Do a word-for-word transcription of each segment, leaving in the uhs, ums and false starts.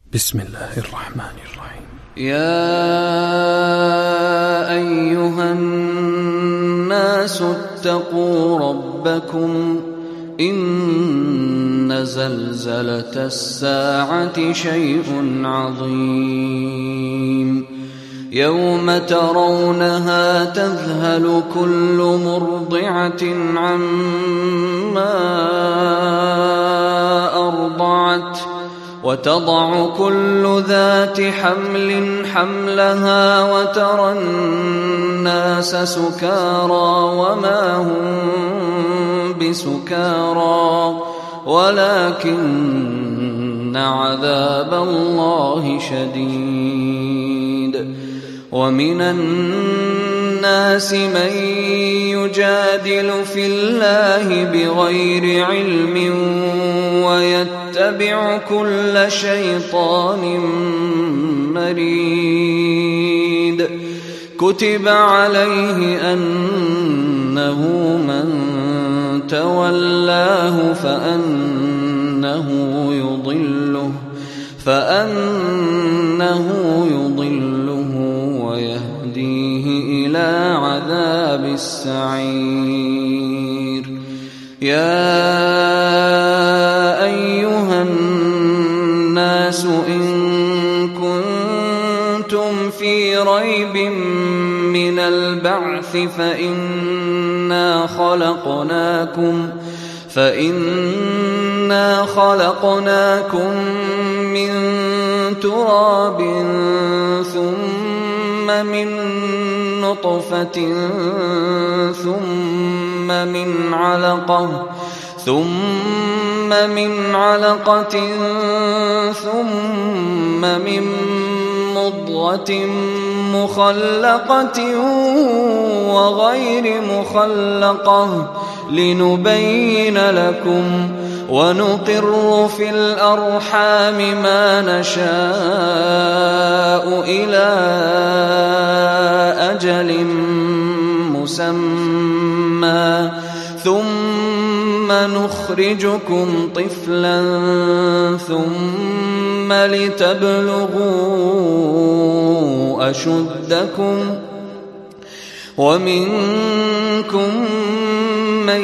بسم الله الرحمن الرحيم. يا أيها الناس اتقوا ربكم إن زلزلة الساعة شيء عظيم يوم ترونها تذهل كل مرضعة عما أرضعت وتضع كل ذات حمل حملها وترى الناس سكارى وما هم بسكارى ولكن عذاب الله شديد. ومن الناس من يجادل في الله بغير علم ويتبع كل شيطان مريد. كتب عليه أنه من تولاه فأنه يضله فأنه يضله ويهديه إلى عذاب السعير. يا أيها الناس إن كنتم في ريب من البعث فإنا خلقناكم فإنا خلقناكم من تراب ثم من نطفة ثم من علقة ثم من علقة ثم من مضغة مخلقة وغير مخلقة لنبين لكم ونقر في الأرحام ما نشاء إلى أجل مسمى ثم نخرجكم طفلا ثم لتبلغوا أشدكم ومنكم من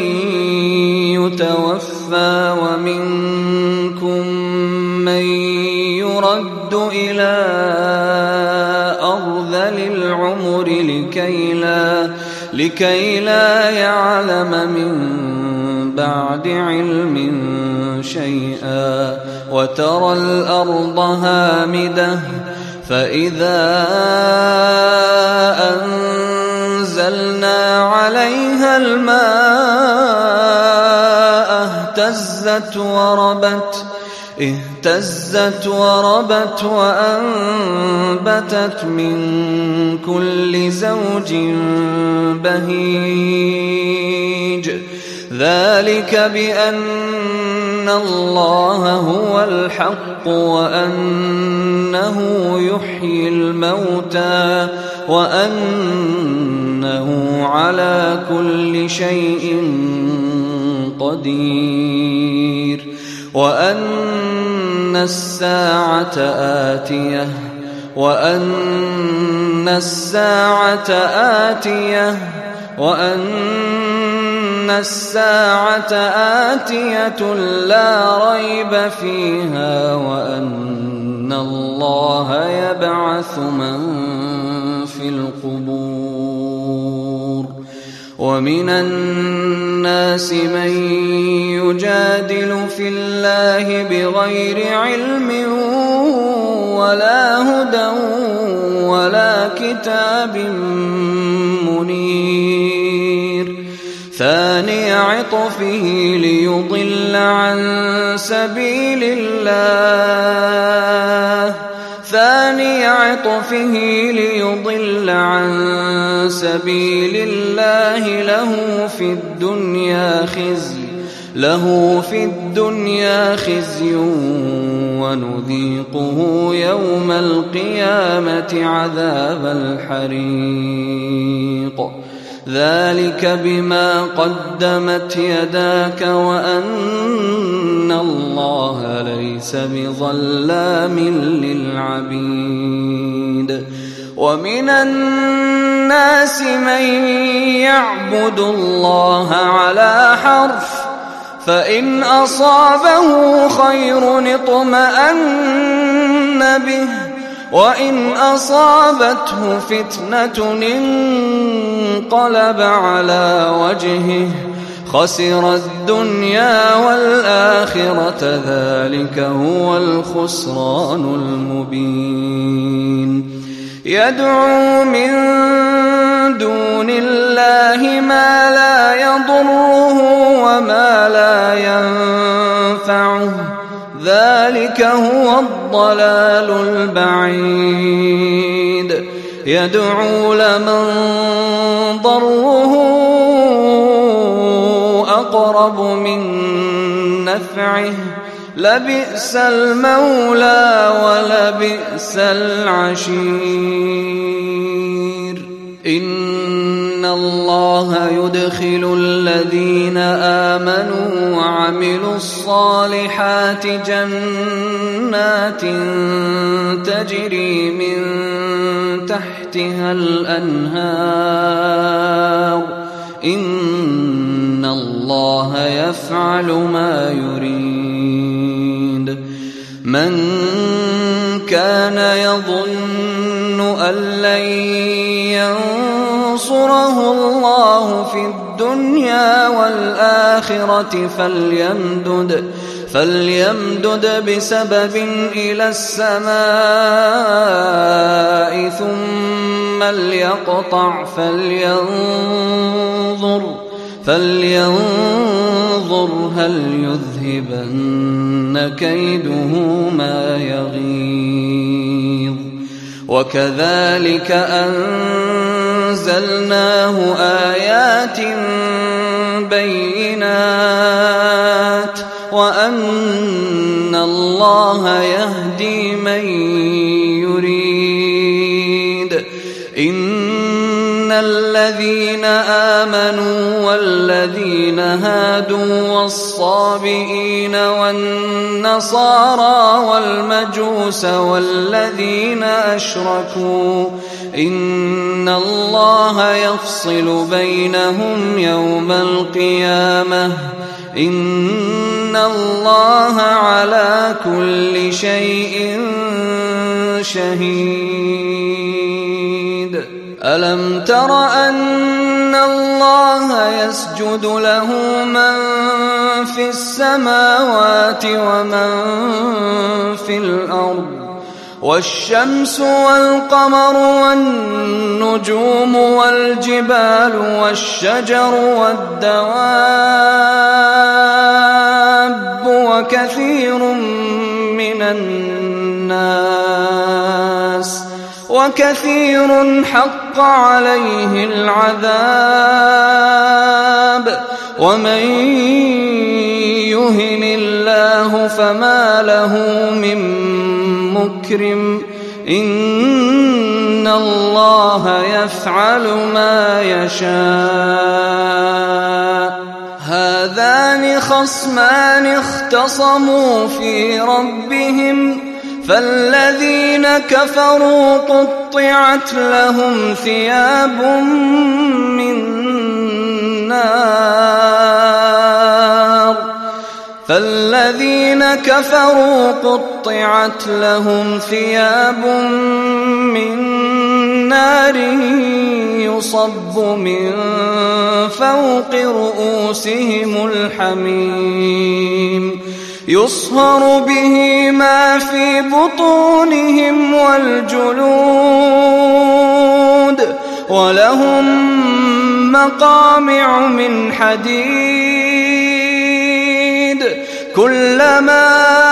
يتوفى ومنكم من يرد إلى أرذل العمر لكي لا, لكي لا يعلم من بعد علم شيئا. وترى الأرض هامدة فإذا أنزلنا عليها الماء اهتزت وربت اهتزت وربت وأنبتت من كل زوج بهيج. ذلك بأن الله هو الحق وأنه يحيي الموتى وأنه على كل شيء قدير. وأن الساعة آتية وأن الساعة آتية وأن الساعة آتية لا ريب فيها وأن الله يبعث من في القبور. ومن الناس من يجادل في الله بغير علم ولا هدى ولا كتاب منير. ثاني عطفه ليضل عن سبيل الله ثاني عطفه ليضل عن سبيل الله له في الدنيا خزي له في الدنيا خزي ونذيقه يوم القيامة عذاب الحريق. ذلك بما قدمت يداك وأن الله ليس بظلام للعبيد ومن الناس من يعبد الله على حرف فإن أصابه خير اطمأن به وإن أصابته فتنة انقلب على وجهه خسر الدنيا والآخرة ذلك هو الخسران المبين يدعو من دون الله ما لا يضره وما لا ينفعه ذلك هو الضلال البعيد يدعو لمن ضره أقرب من نفعه لبئس المولى ولبئس العشير إن الله يدخل الذين آمنوا وعملوا الصالحات جنات تجري من تحتها الأنهار إن الله يفعل ما يريد من كان يظن أن لن ينصره الله في الدنيا والآخرة فليمدد فليمدد بسبب إلى السماء ثم ليقطع فلينظر فلينظر هل يذهبن كيده ما يغيظ وكذلك أنزلناه آيات بينات وأن الله يهدي من يريد إن الذين آمنوا والذين هادوا والصابئين والنصارى والمجوس والذين أشركوا إن الله يفصل بينهم يوم القيامة إن الله على كل شيء شهيد ألم تر أن الله يسجد له من في السماوات ومن في الأرض والشمس والقمر والنجوم والجبال والشجر والدواب وكثير من الناس وكثير حق عليه العذاب ومن يهن الله فما له من مكرم إن الله يفعل ما يشاء هذان خصمان اختصموا في ربهم فالذين كفروا قطعت لهم ثياب من نار فالذين كفروا قطعت لهم ثياب من نار يصب من فوق رؤوسهم الحميم يصهر به ما في بطونهم والجلود ولهم مقامع من حديد كلما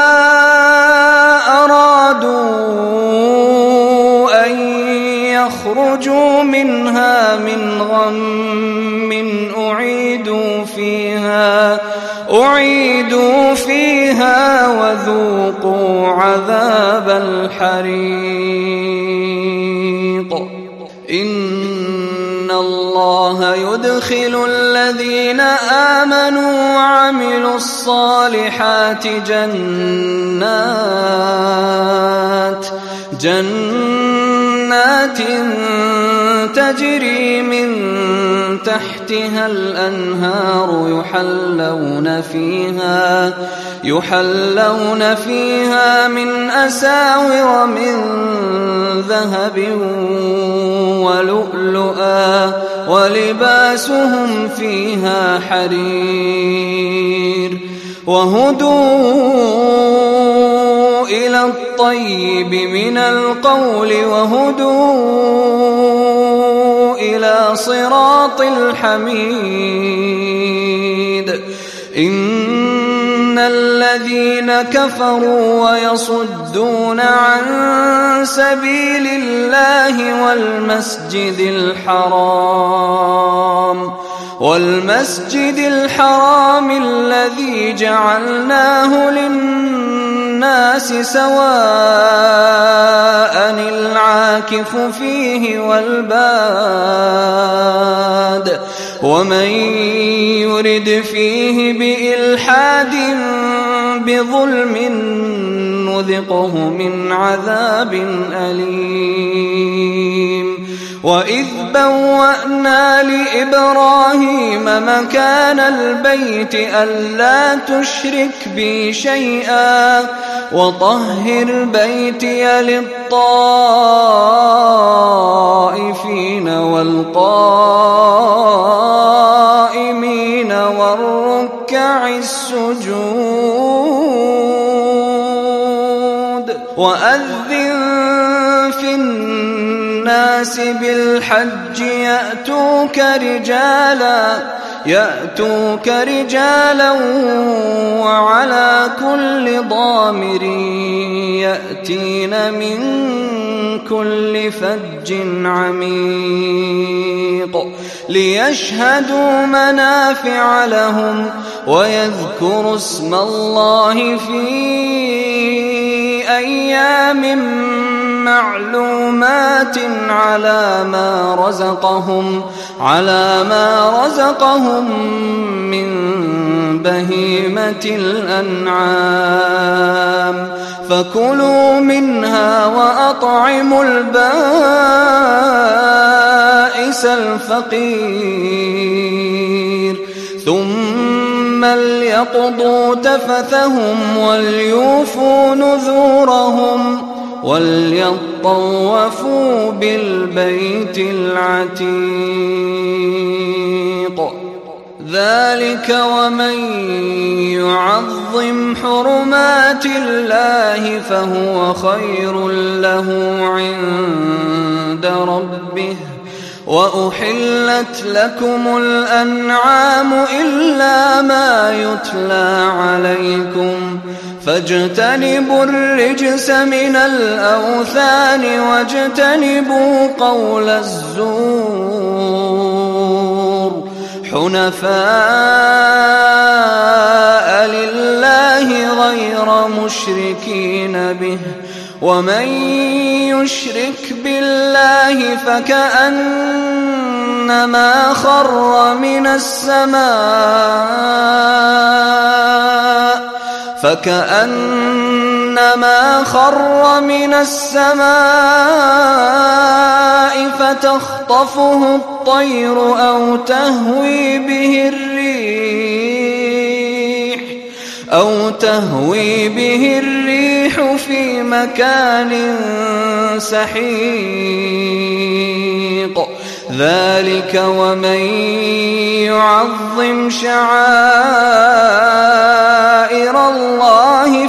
أرادوا أن يخرجوا منها من غم أعيدوا فيها أعيدوا فيها وذوقوا عذاب الحريق إن الله الله يدخل الذين آمنوا وعملوا الصالحات جنات جنات تجري من تحتها الأنهار يحلون فيها يحلون فيها من أساور من ذهب ولؤلؤا ولباسهم فيها حرير وهدوا إلى الطيب من القول وهدوا إلى صراط الحميد إن الذين كفروا ويصدون عن سبيل الله والمسجد الحرام والمسجد الحرام الذي جعلناه للناس سواء العاكف فيه والباد ومن يرد فيه بإلحاد بظلم نذقه من عذاب أليم وإذ بوأنا لإبراهيم مكان البيت ألا تشرك بي شيئا وطهر بيتي للطائفين والقائمين والركع السجود وأذن في الناس بالحج يأتوك رجالا يأتوك رجالا وعلى كل ضامر يأتين من كل فج عميق ليشهدوا منافع لهم ويذكروا اسم الله في أيام معلومات على ما رزقهم على ما رزقهم من بهيمة الأنعام فكلوا منها وأطعموا البائس الفقير ثم ليقضوا تفثهم وليوفوا نذورهم وليطوفوا بالبيت العتيق ذلك ومن يعظم حرمات الله فهو خير له عند ربه وأحلت لكم الأنعام إلا ما يتلى عليكم فاجتنبوا الرجس من الأوثان واجتنبوا قول الزور حنفاء لله غير مشركين به ومن يشرك بالله فكأنما خر من السماء فكأنما خر من السماء فتخطفه الطير أو تهوي به الريح أو تهوي به الريح في مكان سحيق ذلك ومن يعظم شعائر الله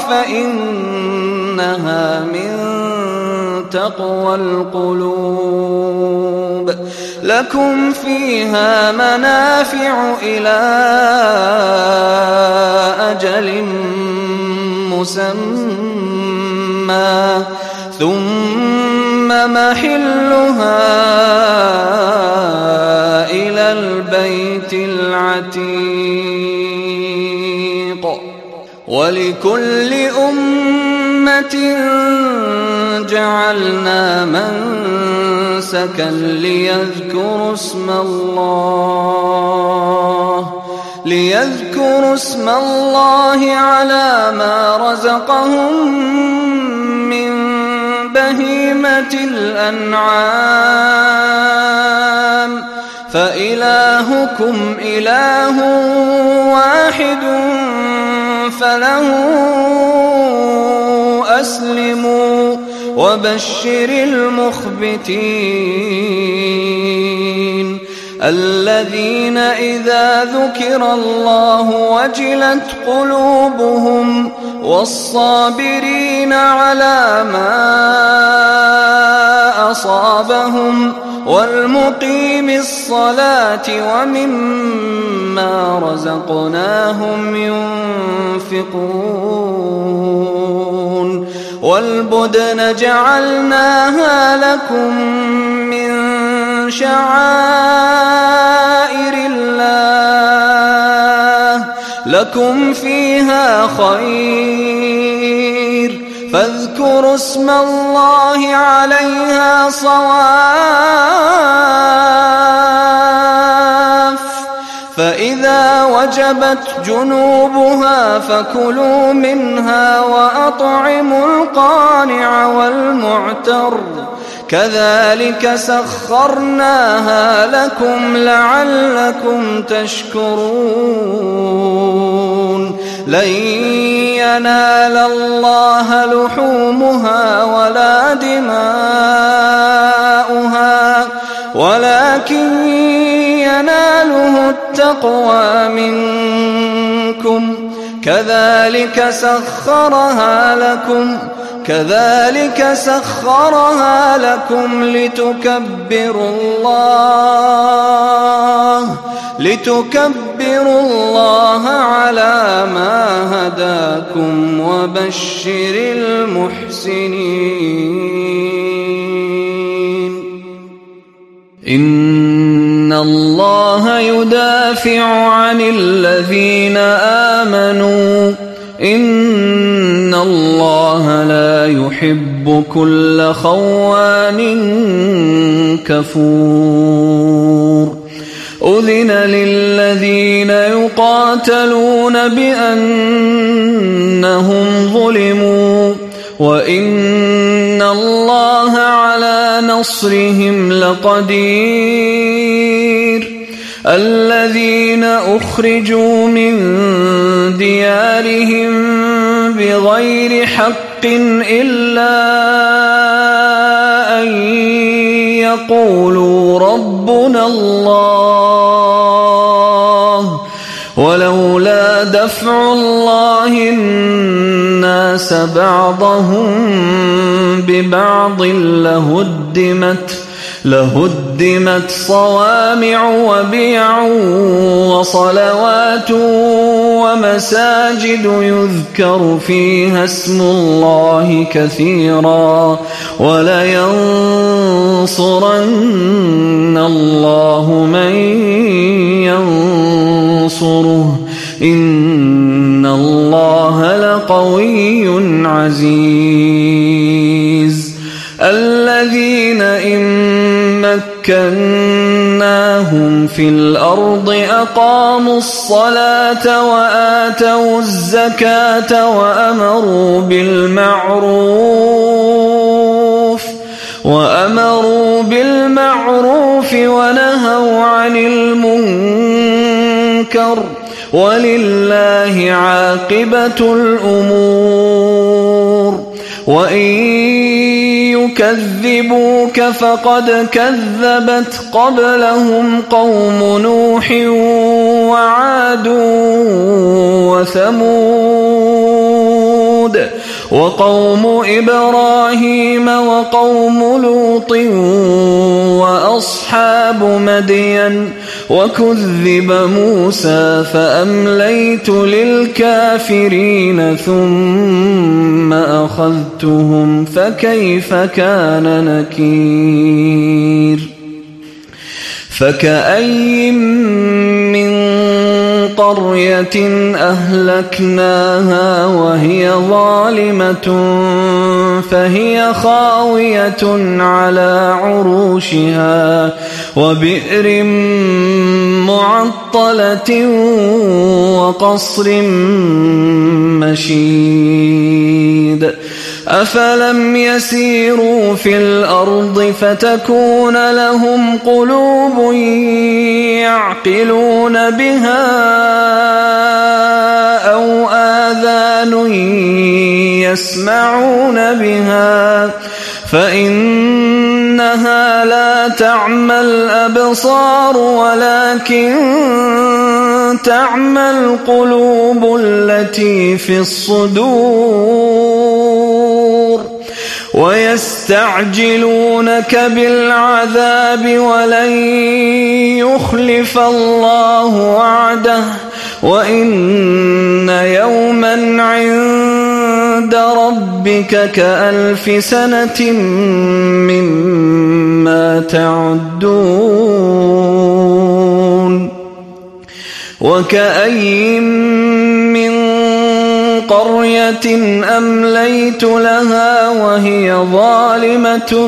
فإنها من تقوى القلوب لكم فيها منافع إلى أجل مسمى ثم محلها إلى البيت العتيق ولكل أمة جعلنا منسكا ليذكروا اسم الله ليذكروا اسم الله على ما رزقهم من بهيمة الأنعام فإلهكم إله واحد فله أسلموا وبشر المخبتين الذين إذا ذكر الله وجلت قلوبهم والصابرين على ما أصابهم والمقيم الصلاة ومما رزقناهم ينفقون والبدن جعلناها لكم من شعائر الله لكم فيها خير فاذكروا اسم الله عليها صواف فإذا وجبت جنوبها فكلوا منها وأطعموا القانع والمعتر كذلك سخرناها لكم لعلكم تشكرون لن ينال الله لحومها ولا دماؤها ولكن يناله التقوى منكم كذلك سخرها لكم كذلك سخرها لكم لتكبروا الله لتكبروا الله على ما هداكم وبشر المحسنين إن الله يدافع عن الذين آمنوا إن الله لا يحب كل خوان كفور أذن للذين يقاتلون بأنهم ظلموا وإن الله على نصرهم لقدير الذين أخرجوا من ديارهم بغير حق إلا أن يقولوا ربنا الله ولولا دفع الله الناس بعضهم ببعض لهدمت لهدمت صوامع وبيع وصلوات ومساجد يذكر فيها اسم الله كثيرا ولينصرن الله من ينصره إن الله لقوي عزيز الذين إن مكناهم في الأرض أقاموا الصلاة وآتوا الزكاة وأمروا بالمعروف وأمروا بالمعروف ونهوا عن المنكر ولله عاقبة الأمور وإن يكذبوك فقد كذبت قبلهم قوم نوح وعاد وثمود وقوم إبراهيم وقوم لوط وأصحاب مدين وكذب موسى فأمليت للكافرين ثم أخذتهم فكيف كان نكير فكأي من قرية أهلكناها وهي ظالمة فهي خاوية على عروشها وبئر معطلة وقصر مشيد أفلم يسيروا في الأرض فتكون لهم قلوب يعقلون بها أو آذان يسمعون بها فإنها لا تعمى الأبصار ولكن تعمى القلوب التي في الصدور ويستعجلونك بالعذاب ولن يخلف الله وعده وإن يوما عند ربك كألف سنة مما تعدون وكأي من قرية أمليت لها وهي ظالمة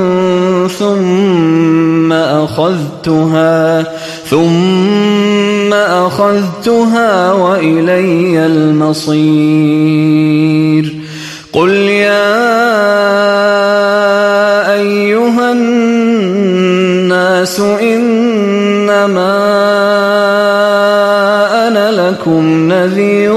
ثم أخذتها ثم أخذتها وإلي المصير قل يا أيها الناس إنما أنا لكم نذير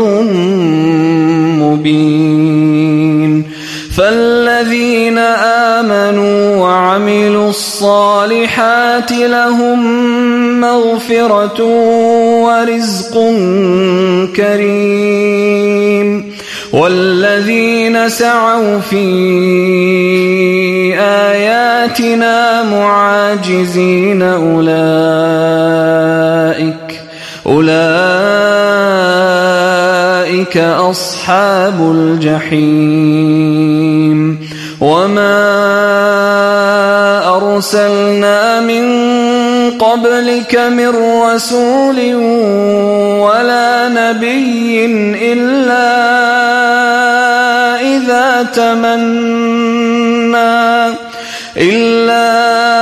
مبين فالذين آمنوا وعملوا الصالحات لهم مغفرة ورزق كريم والذين سعوا في آياتنا معاجزين أولئك أولئك أصحاب الجحيم وما أرسلنا من قبلك من رسول ولا نبي إلا إذا تمنى إلا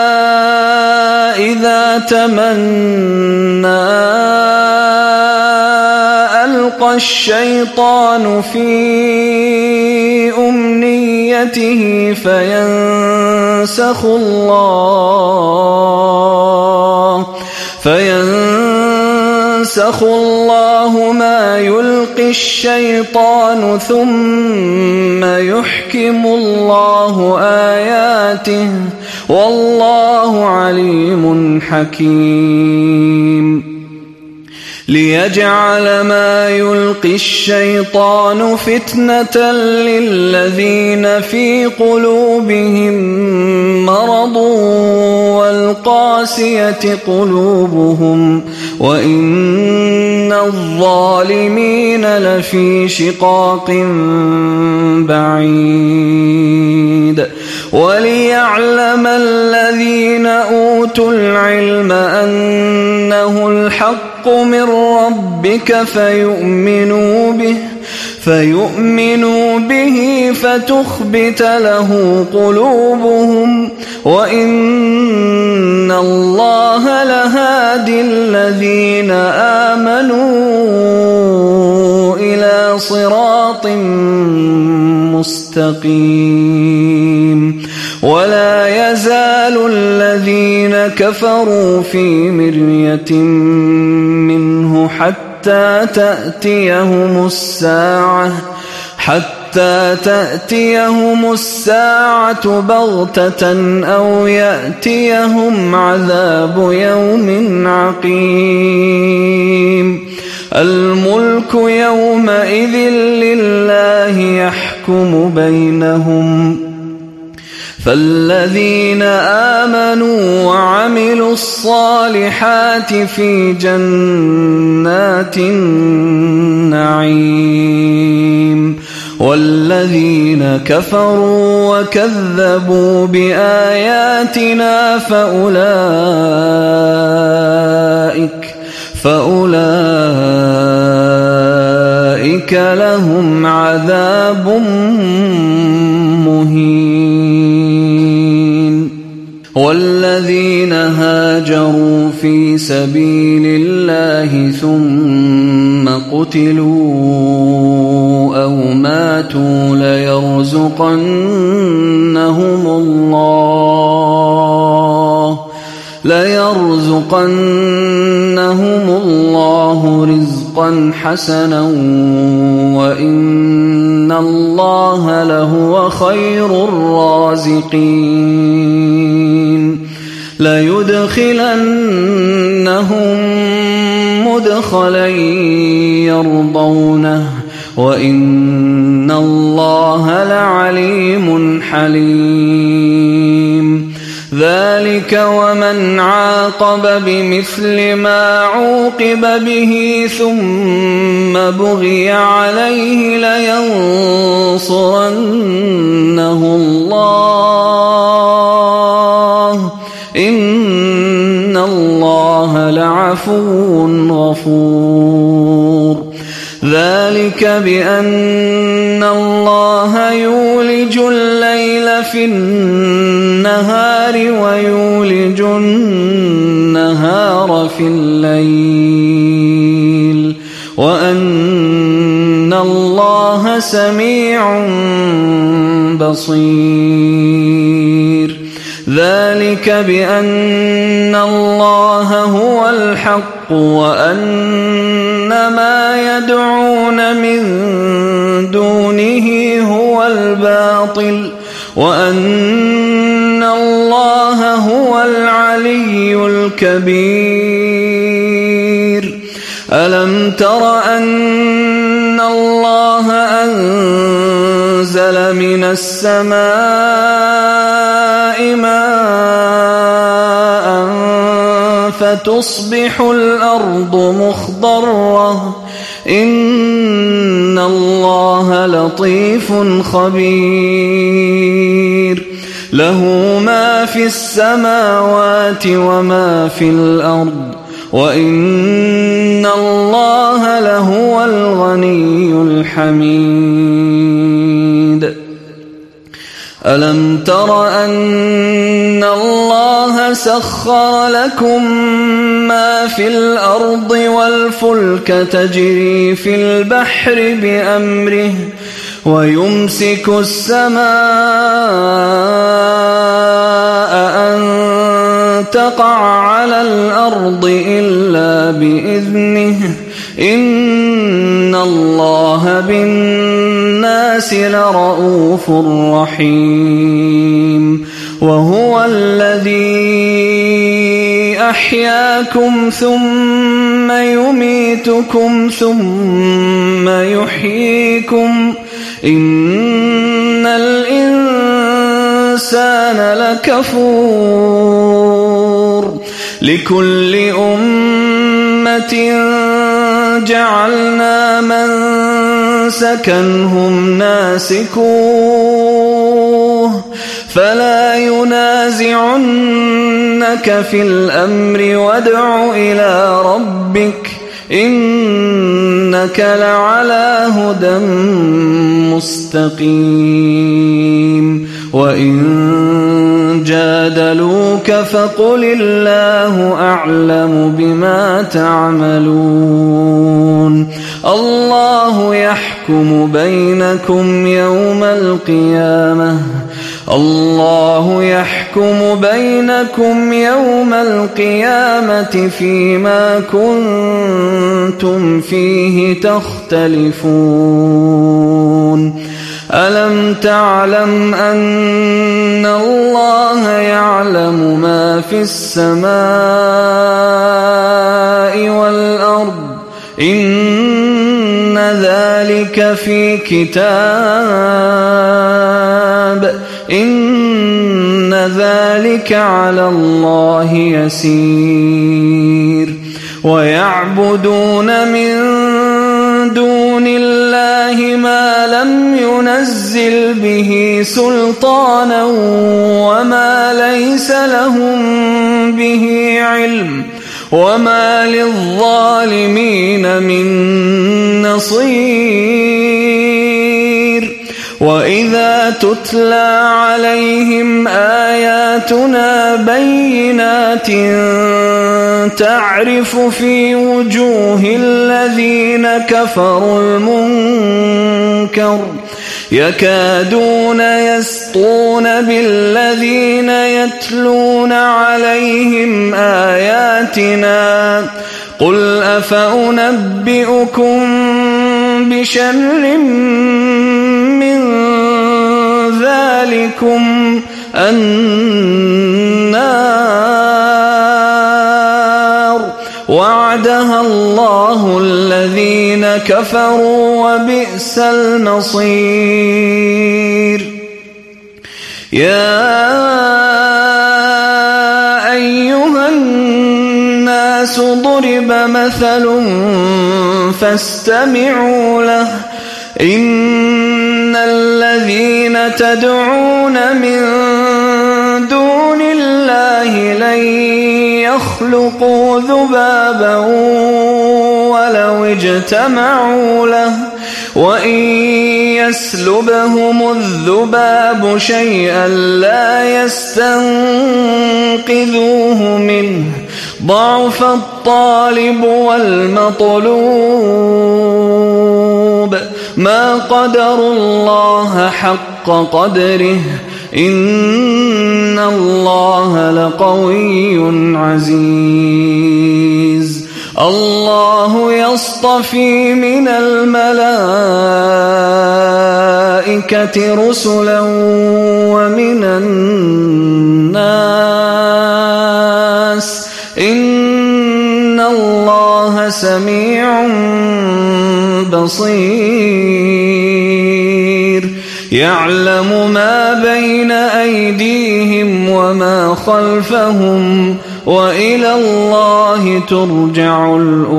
إذا تمنى ألقى الشيطان في أمنيته فينسخ الله فينسخ الله ما يلقي الشيطان ثم يحكم الله آياته والله عليم حكيم ليجعل ما يلقي الشيطان فتنة للذين في قلوبهم مرض والقاسية قلوبهم وإن الظالمين لفي شقاق بعيد وليعلم الذين أوتوا العلم أنه الحق من ربك فيؤمنوا به فيؤمنوا به فتخبت له قلوبهم وإن الله لهادي الذين آمنوا إلى صراط مستقيم ولا يزال الذين كفروا في مرية منه حتى تأتيهم الساعة حتى تأتيهم الساعة بغتة أو يأتيهم عذاب يوم عقيم الملك يومئذ لله يحكم بينهم فالذين آمنوا وعملوا الصالحات في جنات النعيم والذين كفروا وكذبوا بآياتنا فأولئك فأولئك لهم عذاب مهين. والذين هاجروا في سبيل الله ثم قتلوا أو ماتوا ليرزقنهم الله ليرزقنهم الله رزقا حسنا وإن الله لهو خير الرازقين. ليدخلنهم مدخلا يرضونه وإن الله لعليم حليم. ذلك ومن عاقب بمثل ما عوقب به ثم بغي عليه لينصرنه الله إن الله لعفو غفور. ذلك بأن الله يولج الليل في النهار ويولج النهار في الليل وأن الله سميع بصير. ذلك بأن الله هو الحق وأن ما يدعون من دونه هو الباطل وأن الله هو العلي الكبير. ألم تر أن الله أنزل من السماء ماء فتصبح الأرض مخضرة إن الله لطيف خبير. له ما في السماوات وما في الأرض وإن الله لهو الغني الحميد. ألم تر أن الله سخر لكم ما في الأرض والفلك تجري في البحر بأمره ويمسك السماء أن تقع على الأرض إلا بإذنه إن الله بالناس لرؤوف رحيم. وهو الذي أحياكم ثم يميتكم ثم يحييكم إن الإنسان لكفور. لكل أمة جعلنا منسكا هم ناسكوه فلا ينازعنك في الأمر وادع إلى ربك إنك لعلى هدى مستقيم. وإن جادلوك فقل الله أعلم بما تعملون. الله يحكم بينكم يوم القيامة الله يحكم بينكم يوم القيامة فيما كنتم فيه تختلفون. ألم تعلم أن الله يعلم ما في السماء والأرض إن ذلك في كتاب إن ذلك على الله يسير. ويعبدون من دون الله ما لم ينزل به سلطانا وما ليس لهم به علم وما للظالمين من نصير وإذا تتلى عليهم آياتنا بينات تعرف في وجوه الذين كفروا المنكر يكادون يسطون بالذين يتلون عليهم آياتنا قل أفأنبئكم بشر من ذلكم النار وعدها الله الذين كفروا وبئس المصير يا أيها الناس ضرب مثل فاستمعوا له إن الذين تدعون من دون الله لن يخلقوا ذبابا ولو اجتمعوا له وإن يسلبهم الذباب شيئا لا يستنقذوه منه ضعف الطالب والمطلوب ما قدروا الله حق قدره إن الله لقوي عزيز الله يصطفي من الملائكة رسلا ومن الناس إن الله سميع بصير يعلم ما بين أيديهم وما خلفهم وإلى الله ترجع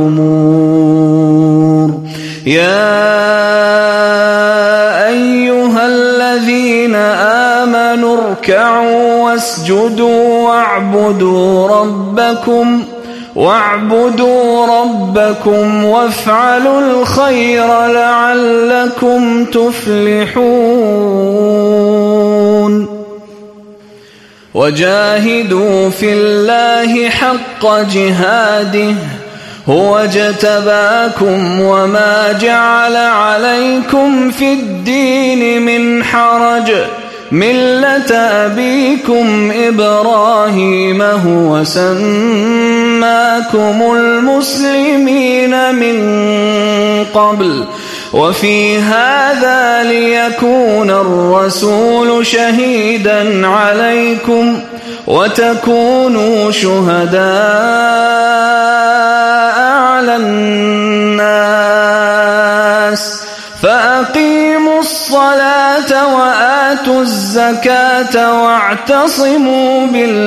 الأمور يا أيها الذين آمنوا اركعوا واسجدوا واعبدوا ربكم واعبدوا ربكم وافعلوا الخير لعلكم تفلحون وجاهدوا في الله حق جهاده هو اجتباكم وما جعل عليكم في الدين من حرج ملة أبيكم إبراهيم هو سماكم المسلمين من قبل وفي هذا ليكون الرسول شهيدا عليكم وتكونوا شهداء على الناس فأقيموا الصلاة وآتوا الزكاة واعتصموا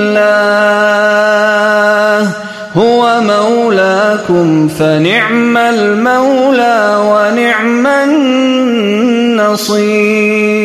بالله هو مولاكم فنعم المولى ونعم النصير